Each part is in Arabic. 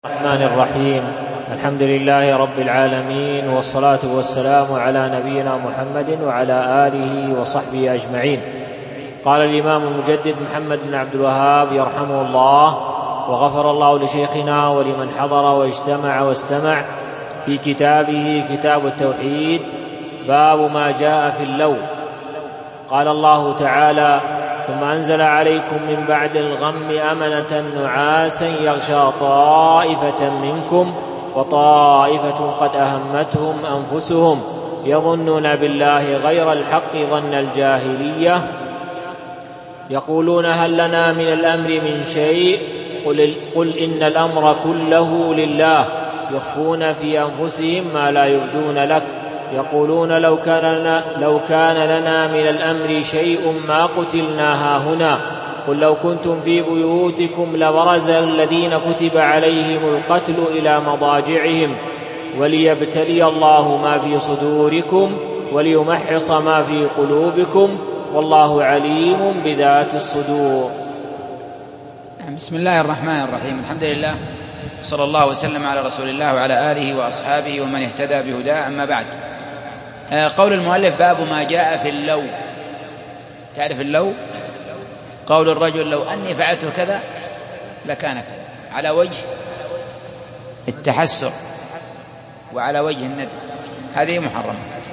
الرحمن الرحيم. الحمد لله رب العالمين، والصلاة والسلام على نبينا محمد وعلى آله وصحبه أجمعين. قال الإمام المجدد محمد بن عبد الوهاب يرحمه الله، وغفر الله لشيخنا ولمن حضر واجتمع واستمع، في كتابه كتاب التوحيد، باب ما جاء في اللو. قال الله تعالى: ثم أنزل عليكم من بعد الغم أمنة نعاسا يغشى طائفة منكم وطائفة قد أهمتهم أنفسهم يظنون بالله غير الحق ظن الجاهلية يقولون هل لنا من الأمر من شيء قل إن الأمر كله لله يخفون في أنفسهم ما لا يبدون لك يقولون لو كان لنا من الأمر شيء ما قتلنا هاهنا قل لو كنتم في بيوتكم لبرز الذين كتب عليهم القتل إلى مضاجعهم وليبتلي الله ما في صدوركم وليمحص ما في قلوبكم والله عليم بذات الصدور. بسم الله الرحمن الرحيم. الحمد لله، صلى الله وسلم على رسول الله وعلى آله وأصحابه ومن اهتدى بهداه، أما بعد. قول المؤلف: باب ما جاء في اللو. تعرف اللو؟ قول الرجل: لو أني فعلت كذا لكان كذا، على وجه التحسر وعلى وجه الندب، هذه محرمة.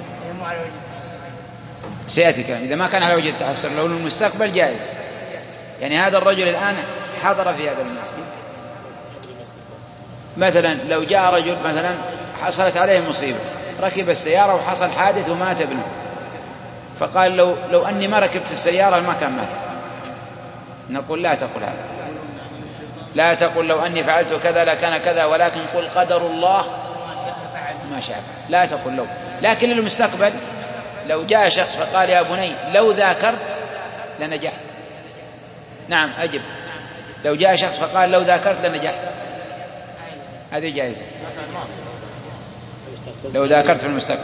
سيأتي كلام إذا ما كان على وجه التحسر، لو المستقبل جائز. يعني هذا الرجل الآن حضر في هذا المسجد، مثلا لو جاء رجل مثلا حصلت عليه مصيبة، ركب السيارة وحصل حادث ومات ابنه، فقال لو أني ما ركبت السيارة ما كان مات. نقول لا تقل هذا، لا تقل لو أني فعلت كذا لكان كذا، ولكن قل قدر الله ما شاء. لا تقل لو. لكن للمستقبل لو جاء شخص فقال يا بني لو ذاكرت لنجحت، نعم أجب. لو جاء شخص فقال لو ذاكرت لنجحت، هذه جائزة. لو ذاكرت في المستقبل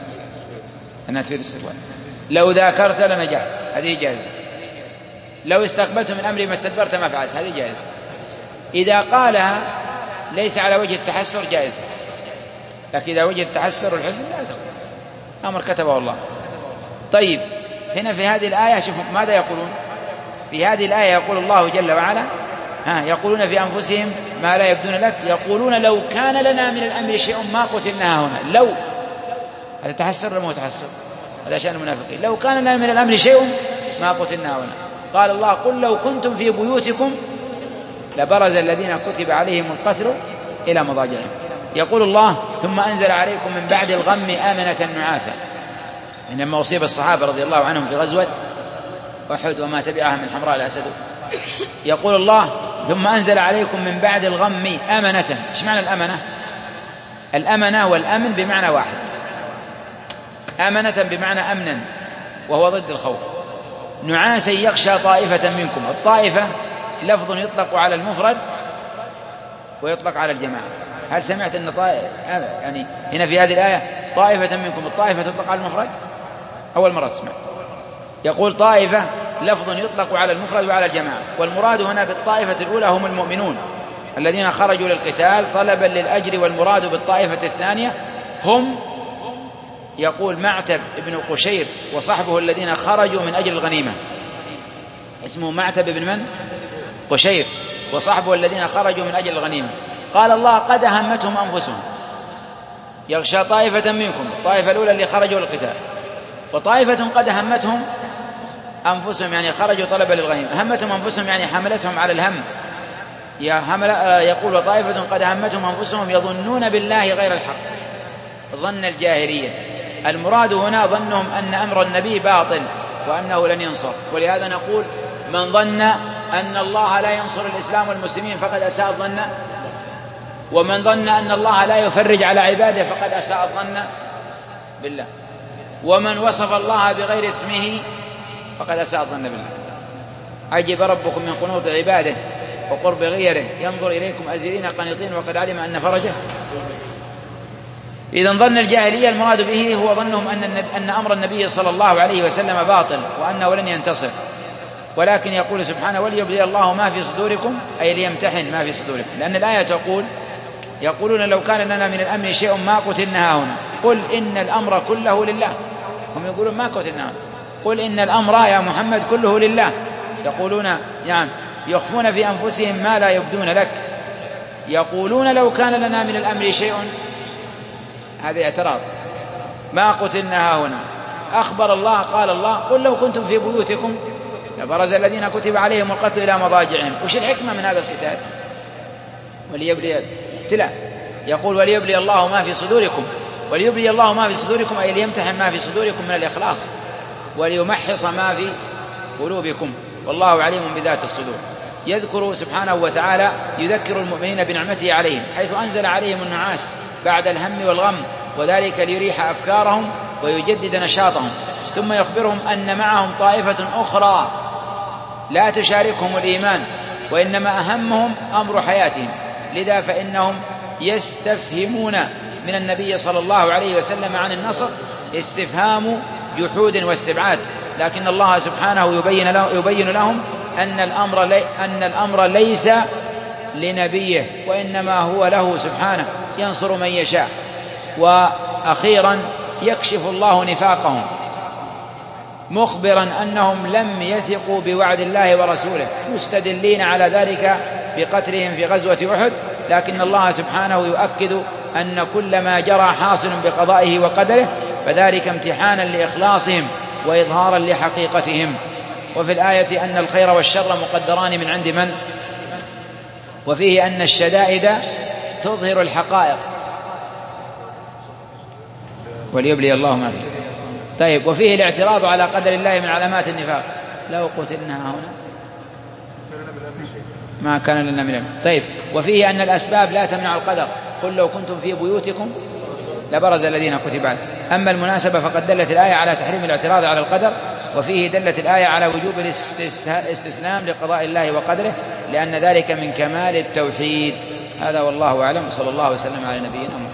أنها تفيد الاستقبال. لو ذاكرت لنجحت، هذه جائزة. لو استقبلت من أمري ما استدبرت ما فعلت، هذه جائزة. إذا قالها ليس على وجه التحسر جائزة، لكن إذا وجه التحسر والحزن لا تقول، أمر كتبه الله. طيب، هنا في هذه الآية شوفوا ماذا يقولون. في هذه الآية يقول الله جل وعلا: يقولون في أنفسهم ما لا يبدون لك يقولون لو كان لنا من الأمر شيء ما قتلنا هنا. لو هذا تحسر ولا مو تحسر؟ هذا شأن المنافقين. لو كان لنا من الأمر شيء ما قتلنا هنا. قال الله: قل لو كنتم في بيوتكم لبرز الذين كتب عليهم القتل إلى مضاجعهم. يقول الله: ثم أنزل عليكم من بعد الغم آمنة نعاسا. لما أصيب الصحابة رضي الله عنهم في غزوة أحد وما تبعها من حمراء الأسد، يقول الله: ثم أنزل عليكم من بعد الغم أمنة. إيش معنى الأمنة؟ الأمنة والأمن بمعنى واحد. أمنة بمعنى أمنا وهو ضد الخوف. نعاسا يغشى طائفة منكم. الطائفة لفظ يطلق على المفرد ويطلق على الجماعة. هل سمعت أن يعني هنا في هذه الآية طائفة منكم، الطائفة تطلق على المفرد؟ أول مرة تسمع. يقول طائفة لفظ يطلق على المفرد وعلى الجماعة، والمراد هنا بالطائفة الأولى هم المؤمنون الذين خرجوا للقتال طلبا للأجر، والمراد بالطائفة الثانية هم يقول معتب ابن قشير وصحبه الذين خرجوا من أجل الغنيمة. اسمه معتب ابن من؟ قشير وصحبه الذين خرجوا من أجل الغنيمة. قال الله: قد أهمتهم أنفسهم. يغشى طائفة منكم، الطائفة الأولى اللي خرجوا للقتال، وطائفة قد أهمتهم أنفسهم يعني خرجوا طلبا للغنيمة. أهمتهم أنفسهم يعني حملتهم على الهم. يقول: وطائفة قد أهمتهم أنفسهم يظنون بالله غير الحق ظن الجاهلية. المراد هنا ظنهم أن أمر النبي باطل وأنه لن ينصر، ولهذا نقول: من ظن أن الله لا ينصر الإسلام والمسلمين فقد أساء الظن، ومن ظن أن الله لا يفرج على عباده فقد أساء الظن بالله، ومن وصف الله بغير اسمه فقد أساء الظن بالله. عجب ربكم من قنوط عباده وقرب غيره ينظر إليكم أزلين قنيطين وقد علم أن فرجه. إذن ظن الجاهلية المراد به هو ظنهم أن أمر النبي صلى الله عليه وسلم باطل وأنه لن ينتصر. ولكن يقول سبحانه: وليبلي الله ما في صدوركم، أي ليمتحن ما في صدوركم، لأن الآية تقول: يقولون لو كان لنا من الأمر شيء ما قتلنا هنا. قل إن الأمر كله لله. هم يقولون ما قتلنا هنا. قل إن الأمر يا محمد كله لله. يقولون نعم، يخفون في أنفسهم ما لا يبدون لك. يقولون لو كان لنا من الأمر شيء، هذا اعتراض، ما قتلنا هنا. أخبر الله قال الله قل لو كنتم في بيوتكم لبرز الذين كتب عليهم القتل إلى مضاجعهم. وش الحكمة من هذا القتال؟ وليبلي ابتلاء. يقول وليبلي الله ما في صدوركم، وليبلي الله ما في صدوركم أي ليمتحن ما في صدوركم من الإخلاص، وليمحص ما في قلوبكم، والله عليم بذات الصدور. يذكر سبحانه وتعالى يذكر المؤمنين بنعمته عليهم حيث أنزل عليهم النعاس بعد الهم والغم، وذلك ليريح أفكارهم ويجدد نشاطهم. ثم يخبرهم أن معهم طائفة أخرى لا تشاركهم الإيمان، وإنما أهمهم أمر حياتهم، لذا فإنهم يستفهمون من النبي صلى الله عليه وسلم عن النصر استفهام جحود واستبعاد، لكن الله سبحانه يبين لهم أن الأمر ليس لنبيه، وإنما هو له سبحانه ينصر من يشاء. وأخيرا يكشف الله نفاقهم مخبرا أنهم لم يثقوا بوعد الله ورسوله، مستدلين على ذلك بقتلهم في غزوة أحد، لكن الله سبحانه يؤكد أن كل ما جرى حاصل بقضائه وقدره، فذلك امتحانا لإخلاصهم وإظهارا لحقيقتهم. وفي الآية أن الخير والشر مقدران من عند من؟ وفيه أن الشدائد تظهر الحقائق، وليبلي الله ما فيه. طيب، وفيه الاعتراض على قدر الله من علامات النفاق. لو قتلنا هنا ما كان لنا من الأمر. طيب، وفيه أن الأسباب لا تمنع القدر. قل لو كنتم في بيوتكم لبرز الذين كتب عليهم. أما المناسبة فقد دلت الآية على تحريم الاعتراض على القدر، وفيه دلت الآية على وجوب الاستسلام لقضاء الله وقدره، لأن ذلك من كمال التوحيد. هذا والله أعلم، صلى الله وسلم على نبينا محمد.